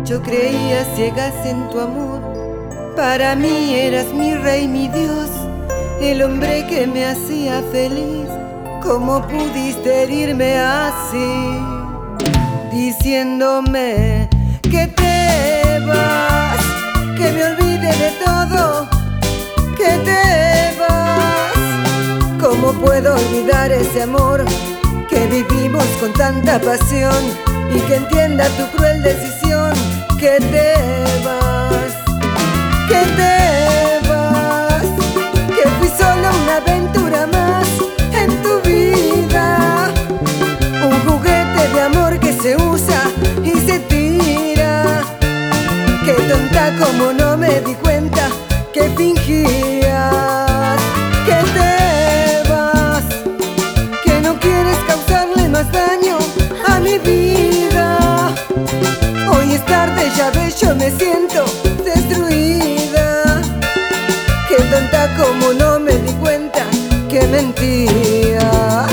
Yo creía ciegas en tu amor. Para mí eras mi rey, mi Dios, el hombre que me hacía feliz. ¿Cómo pudiste herirme así? Diciéndome que te vas, que me olvide de todo, que te vas. ¿Cómo puedo olvidar ese amor que vivimos con tanta pasión? Y que entienda tu cruel decisión, que te vas, que te vas, que fui solo una aventura más en tu vida, un juguete de amor que se usa y se tira. Qué tonta como no me di cuenta que fingías. Que te vas, que no quieres causarle más daño a mi vida. Hoy es tarde, ya ves, yo me siento destruida. Qué tonta como no me di cuenta que mentías.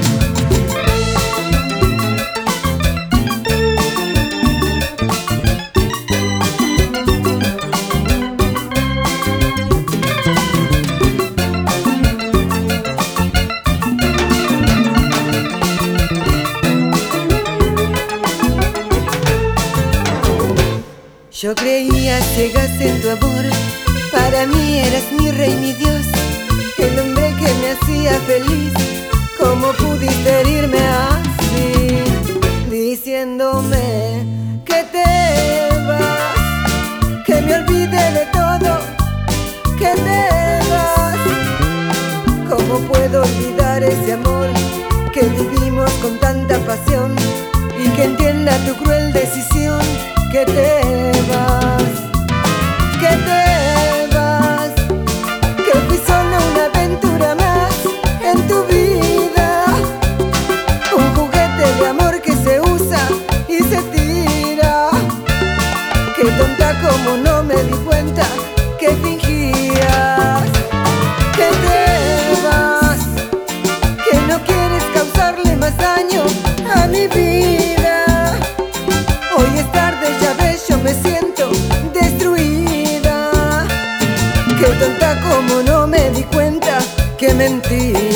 Yo creía ciegas en tu amor. Para mí eras mi rey, mi Dios, el hombre que me hacía feliz. ¿Cómo pudiste herirme así? Diciéndome que te vas, que me olvide de todo, que te vas. ¿Cómo puedo olvidar ese amor que vivimos con tanta pasión? Y que entienda tu cruel decisión, que te vas, que te vas, que fui solo una aventura más en tu vida, un juguete de amor que se usa y se tira. Qué tonta como no me di cuenta que fingías. Que te vas, que no quieres causarle más daño a mi vida. Hoy es tarde, ya ves, yo me siento destruida. Qué tonta como no me di cuenta que mentí.